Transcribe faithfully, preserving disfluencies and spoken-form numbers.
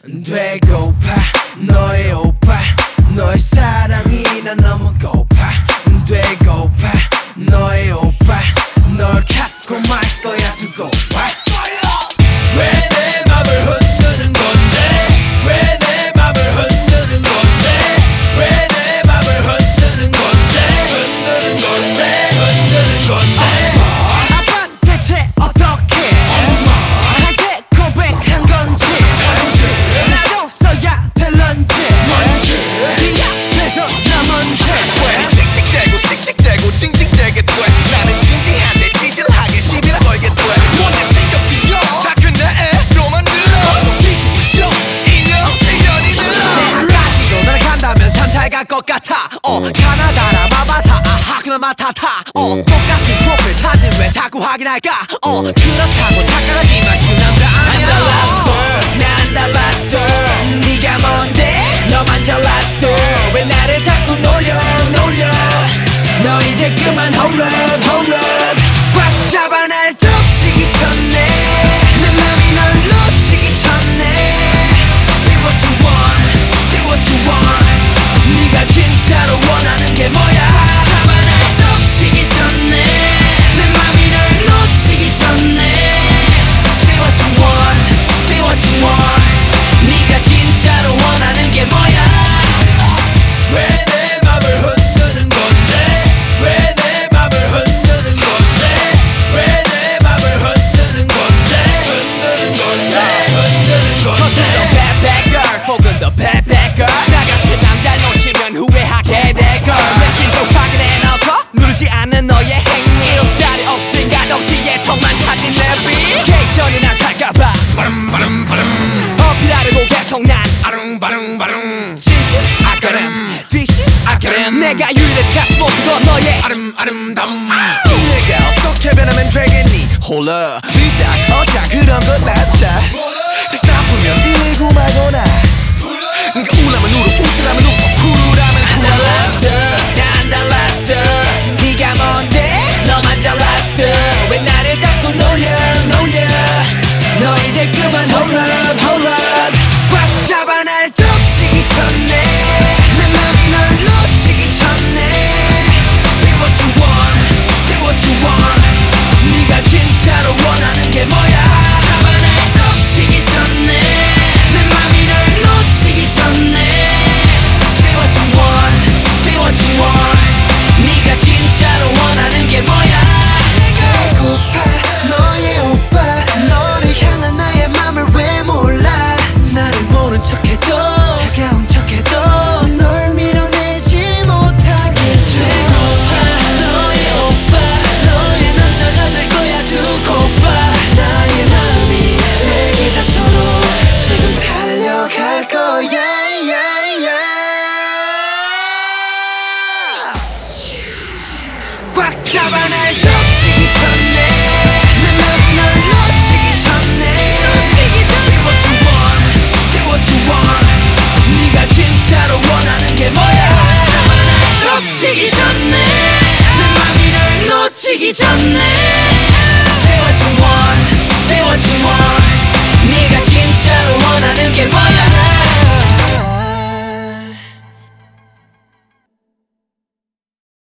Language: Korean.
되고파 너의 오빠 너의 사랑이 난 너무 고파 되고파 너의 오빠 널 갖고 말 거야 두고 봐 왜 내 맘을 흔드는 건데 왜 내 맘을 흔드는 건데 왜 내 맘을 흔드는 건데 흔드는 건데 흔드는 건데 아빠 대체 어떻게 엄마한테 고백한 건지 나도 써야 될런지 뭔지 네 앞에서 나 먼저 왜 씩씩대고 씩씩대고 징징대게 돼 나는 진지한데 찌질하게 시비나 걸게 돼 뭔데 신경 쓰여 다 그네로 만들어 뒤집죠 인연 인연이 들어 대학까지도 날아간다면 참 잘 갈 것 같아 어 가나다라 마바사 아하 그나마 타타 어 똑같은 프로필 사진 왜 자꾸 확인할까 어 그렇다고 착각하지마 쉬운 남자 아니야 안 달랐어 나 안 달랐어 네가 뭔데 너만 잘났어 왜 나를 자꾸 놀려 놀려 너 이제 그만 hold up hold up 꽉 잡아 날 덮치기 전에 내 맘이 널 놓치기 전에 Say what you want Say what you want 네가 진짜로 원하는 게 뭐야 잡아 날 덮치기 전에 내 맘이 널 놓치기 전에 Say what you want Say what you want 네가 진짜로 원하는 게 뭐야 왜 내 맘을 흔드는 건데 왜 내 맘을 흔드는 건데 왜 내 맘을 흔드는 건데 흔드는 건데 흔드는 건데 겉은 더 bad bad girl 속은 더 bad bad girl 나 같은 남자 놓치면 후회하게 될걸 내심도 확인해 놓고 누르지 않는 너의 행위 자리 없으니까 동시에서만 타진 내비 케이션이나 살까봐 바름 바름 바름 어필하려고 계속 난 아릉바릉바릉 진심 아까름 뒷심 아까름 내가 유일한 가슴 모습은 너의 아름 아름다움 이 내가 어떻게 변하면 되겠니 홀라 믿다 어자 그런 건 낫자 다시 나쁘면 이고 말거나 네가 우라면 울어 웃으라면 웃어 쿨하면 쿨 안 달랐어 나 안 달랐어 네가 뭔데 너만 잘났어 왜 나를 자꾸 놀려 놀려 너 이제 그만 hold up hold up 꽉 잡아 날 덮치기 전에 내 맘이 널 놓치기 전에 Say what you want Say what you want 네가 진짜로 원하는 게 뭐야 잡아 날 덮치기 전에 내 맘이 널 놓치기 전에 Say what you want Say what you want 네가 진짜로 원하는 게 뭐야 배고파 너의 오빠 너를 향한 나의 맘을 왜 몰라 나를 모른 척해도 차가운 척해도 널 밀어내지 못하게 배고파 너의 오빠 너의 남자가 될 거야 두고 봐 나의 마음이 내게 닿도록 지금 달려갈 거야 yeah, yeah. 꽉 잡아 날 덮치기 전에 내 맘이 널 놓치기 전에 Say what you want Say what you want 네가 진짜로 원하는 게 뭐야 잡아 날 덮치기 전에 내 맘이 널 놓치기 전에